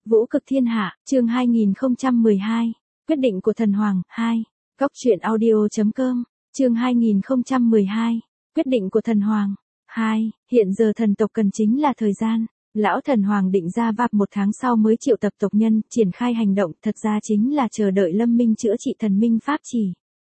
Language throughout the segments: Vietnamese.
Vũ cực thiên hạ, chương 2012, quyết định của thần hoàng, 2, góc truyện audio.com, chương 2012, quyết định của thần hoàng, 2, hiện giờ thần tộc cần chính là thời gian. Lão thần hoàng định ra vạp 1 tháng sau mới triệu tập tộc nhân, triển khai hành động, thật ra chính là chờ đợi Lâm Minh chữa trị thần minh pháp chỉ.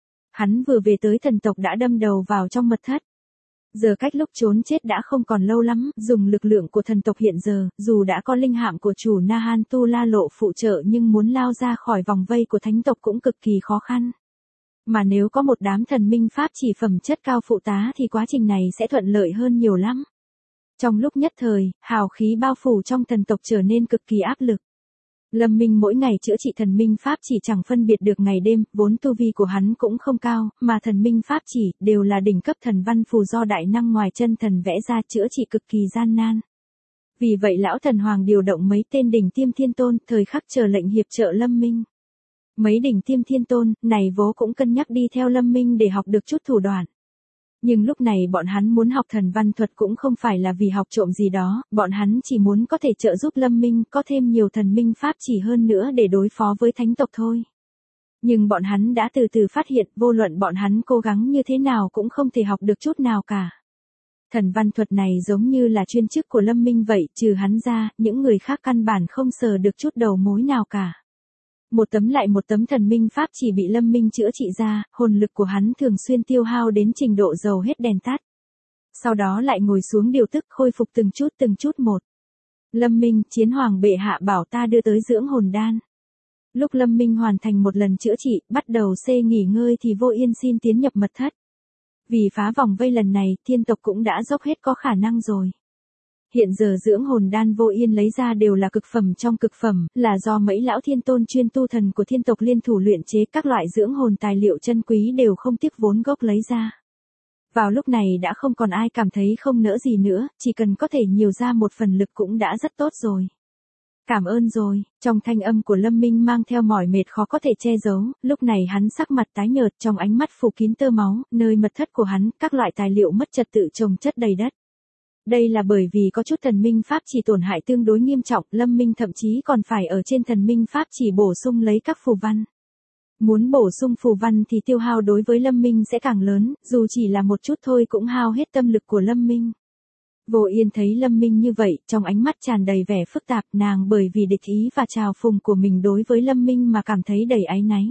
Hắn vừa về tới thần tộc đã đâm đầu vào trong mật thất. Giờ cách lúc trốn chết đã không còn lâu lắm, dùng lực lượng của thần tộc hiện giờ, dù đã có linh hạm của chủ Nahan Tu La Lộ phụ trợ nhưng muốn lao ra khỏi vòng vây của thánh tộc cũng cực kỳ khó khăn. Mà nếu có một đám thần minh pháp chỉ phẩm chất cao phụ tá thì quá trình này sẽ thuận lợi hơn nhiều lắm. Trong lúc nhất thời, hào khí bao phủ trong thần tộc trở nên cực kỳ áp lực. Lâm Minh mỗi ngày chữa trị thần minh pháp chỉ chẳng phân biệt được ngày đêm, vốn tu vi của hắn cũng không cao, mà thần minh pháp chỉ đều là đỉnh cấp thần văn phù do đại năng ngoài chân thần vẽ ra chữa trị cực kỳ gian nan. Vì vậy lão thần hoàng điều động mấy tên đỉnh tiêm thiên tôn, thời khắc chờ lệnh hiệp trợ Lâm Minh. Mấy đỉnh tiêm thiên tôn này vốn cũng cân nhắc đi theo Lâm Minh để học được chút thủ đoạn. Nhưng lúc này bọn hắn muốn học thần văn thuật cũng không phải là vì học trộm gì đó, bọn hắn chỉ muốn có thể trợ giúp Lâm Minh có thêm nhiều thần minh pháp chỉ hơn nữa để đối phó với thánh tộc thôi. Nhưng bọn hắn đã từ từ phát hiện vô luận bọn hắn cố gắng như thế nào cũng không thể học được chút nào cả. Thần văn thuật này giống như là chuyên chức của Lâm Minh vậy, trừ hắn ra, những người khác căn bản không sờ được chút đầu mối nào cả. Một tấm lại một tấm thần minh pháp chỉ bị Lâm Minh chữa trị ra, hồn lực của hắn thường xuyên tiêu hao đến trình độ dầu hết đèn tắt. Sau đó lại ngồi xuống điều tức khôi phục từng chút một. Lâm Minh, chiến hoàng bệ hạ bảo ta đưa tới dưỡng hồn đan. Lúc Lâm Minh hoàn thành một lần chữa trị, bắt đầu nghỉ ngơi thì Vô Yên xin tiến nhập mật thất. Vì phá vòng vây lần này, thiên tộc cũng đã dốc hết có khả năng rồi. Hiện giờ dưỡng hồn đan Vô Yên lấy ra đều là cực phẩm trong cực phẩm, là do mấy lão thiên tôn chuyên tu thần của thiên tộc liên thủ luyện chế, các loại dưỡng hồn tài liệu chân quý đều không tiếc vốn gốc lấy ra. Vào lúc này đã không còn ai cảm thấy không nỡ gì nữa, chỉ cần có thể nhiều ra một phần lực cũng đã rất tốt rồi. Cảm ơn rồi, trong thanh âm của Lâm Minh mang theo mỏi mệt khó có thể che giấu, lúc này hắn sắc mặt tái nhợt, trong ánh mắt phủ kín tơ máu, nơi mật thất của hắn, các loại tài liệu mất trật tự chồng chất đầy đất. Đây là bởi vì có chút thần minh pháp chỉ tổn hại tương đối nghiêm trọng, Lâm Minh thậm chí còn phải ở trên thần minh pháp chỉ bổ sung lấy các phù văn. Muốn bổ sung phù văn thì tiêu hao đối với Lâm Minh sẽ càng lớn, dù chỉ là một chút thôi cũng hao hết tâm lực của Lâm Minh. Vô Yên thấy Lâm Minh như vậy, trong ánh mắt tràn đầy vẻ phức tạp, nàng bởi vì địch ý và trào phùng của mình đối với Lâm Minh mà cảm thấy đầy áy náy.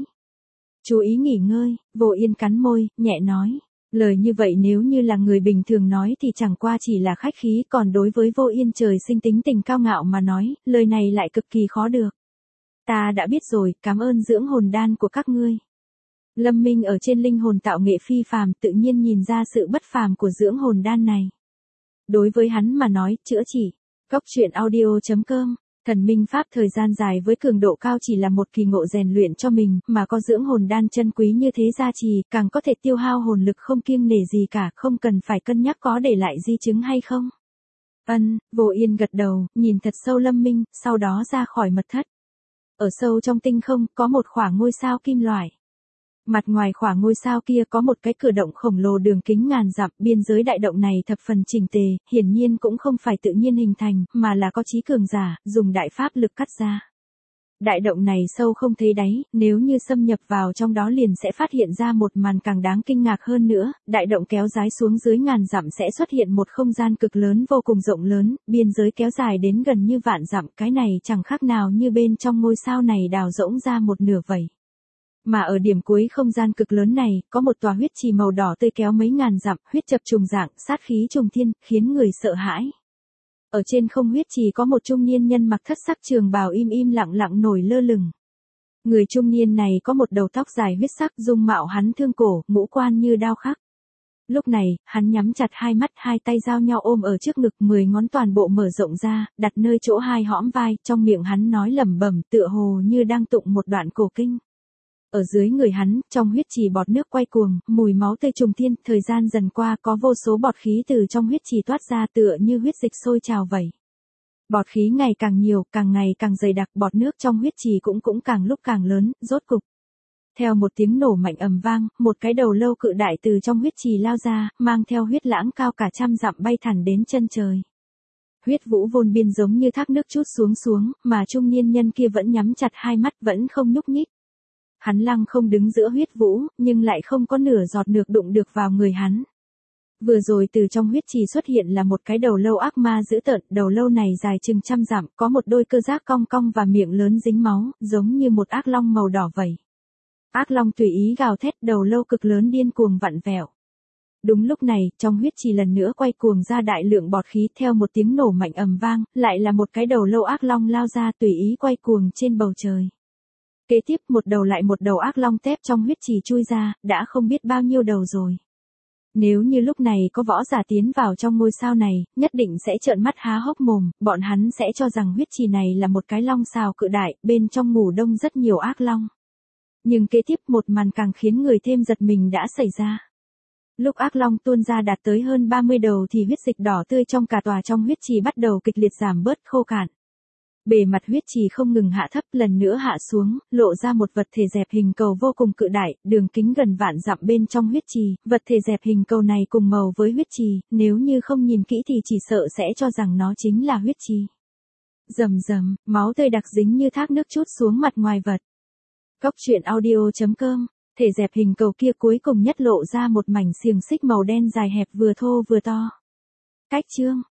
Chú ý nghỉ ngơi, Vô Yên cắn môi, nhẹ nói. Lời như vậy nếu như là người bình thường nói thì chẳng qua chỉ là khách khí, còn đối với Vô Yên trời sinh tính tình cao ngạo mà nói, lời này lại cực kỳ khó được. Ta đã biết rồi, cảm ơn dưỡng hồn đan của các ngươi. Lâm Minh ở trên linh hồn tạo nghệ phi phàm, tự nhiên nhìn ra sự bất phàm của dưỡng hồn đan này. Đối với hắn mà nói, chữa trị. Góc truyện audio.com, thần minh pháp thời gian dài với cường độ cao chỉ là một kỳ ngộ rèn luyện cho mình, mà có dưỡng hồn đan chân quý như thế gia trì, càng có thể tiêu hao hồn lực không kiêng nể gì cả, không cần phải cân nhắc có để lại di chứng hay không. Vô Yên gật đầu, nhìn thật sâu Lâm Minh, sau đó ra khỏi mật thất. Ở sâu trong tinh không, có một khoảng ngôi sao kim loại. Mặt ngoài khoảng ngôi sao kia có một cái cửa động khổng lồ đường kính ngàn dặm, biên giới đại động này thập phần chỉnh tề, hiển nhiên cũng không phải tự nhiên hình thành, mà là có chí cường giả, dùng đại pháp lực cắt ra. Đại động này sâu không thấy đáy, nếu như xâm nhập vào trong đó liền sẽ phát hiện ra một màn càng đáng kinh ngạc hơn nữa, đại động kéo dài xuống dưới ngàn dặm sẽ xuất hiện một không gian cực lớn vô cùng rộng lớn, biên giới kéo dài đến gần như vạn dặm, cái này chẳng khác nào như bên trong ngôi sao này đào rỗng ra một nửa vậy. Mà ở điểm cuối không gian cực lớn này, có một tòa huyết trì màu đỏ tươi kéo mấy ngàn dặm, huyết chập trùng dạng, sát khí trùng thiên, khiến người sợ hãi. Ở trên không huyết trì có một trung niên nhân mặc thất sắc trường bào im lặng nổi lơ lửng. Người trung niên này có một đầu tóc dài huyết sắc, dung mạo hắn thương cổ, ngũ quan như đao khắc. Lúc này, hắn nhắm chặt hai mắt, hai tay giao nhau ôm ở trước ngực, 10 ngón toàn bộ mở rộng ra, đặt nơi chỗ hai hõm vai, trong miệng hắn nói lẩm bẩm, tựa hồ như đang tụng một đoạn cổ kinh. Ở dưới người hắn, trong huyết trì bọt nước quay cuồng, mùi máu tươi trùng thiên, thời gian dần qua có vô số bọt khí từ trong huyết trì toát ra tựa như huyết dịch sôi trào vậy. Bọt khí ngày càng nhiều, càng ngày càng dày đặc, bọt nước trong huyết trì cũng càng lúc càng lớn, rốt cục. Theo một tiếng nổ mạnh ầm vang, một cái đầu lâu cự đại từ trong huyết trì lao ra, mang theo huyết lãng cao cả trăm dặm bay thẳng đến chân trời. Huyết vũ vôn biên giống như thác nước trút xuống, mà trung niên nhân kia vẫn nhắm chặt hai mắt vẫn không nhúc nhích. Hắn lăng không đứng giữa huyết vũ, nhưng lại không có nửa giọt nước đụng được vào người hắn. Vừa rồi từ trong huyết trì xuất hiện là một cái đầu lâu ác ma dữ tợn, đầu lâu này dài chừng 100 dặm, có một đôi cơ giác cong cong và miệng lớn dính máu, giống như một ác long màu đỏ vậy. Ác long tùy ý gào thét, đầu lâu cực lớn điên cuồng vặn vẹo. Đúng lúc này, trong huyết trì lần nữa quay cuồng ra đại lượng bọt khí, theo một tiếng nổ mạnh ầm vang, lại là một cái đầu lâu ác long lao ra tùy ý quay cuồng trên bầu trời. Kế tiếp một đầu lại một đầu ác long tép trong huyết trì chui ra, đã không biết bao nhiêu đầu rồi. Nếu như lúc này có võ giả tiến vào trong ngôi sao này, nhất định sẽ trợn mắt há hốc mồm, bọn hắn sẽ cho rằng huyết trì này là một cái long xào cự đại, bên trong ngủ đông rất nhiều ác long. Nhưng kế tiếp một màn càng khiến người thêm giật mình đã xảy ra. Lúc ác long tuôn ra đạt tới hơn 30 đầu thì huyết dịch đỏ tươi trong cả tòa trong huyết trì bắt đầu kịch liệt giảm bớt khô cạn. Bề mặt huyết trì không ngừng hạ thấp, lần nữa hạ xuống, lộ ra một vật thể dẹp hình cầu vô cùng cự đại, đường kính gần vạn dặm bên trong huyết trì. Vật thể dẹp hình cầu này cùng màu với huyết trì, nếu như không nhìn kỹ thì chỉ sợ sẽ cho rằng nó chính là huyết trì. Rầm rầm, máu tươi đặc dính như thác nước trút xuống mặt ngoài vật. Cóc truyện audio.com. Thể dẹp hình cầu kia cuối cùng nhất lộ ra một mảnh xiềng xích màu đen dài hẹp vừa thô vừa to. Cách chương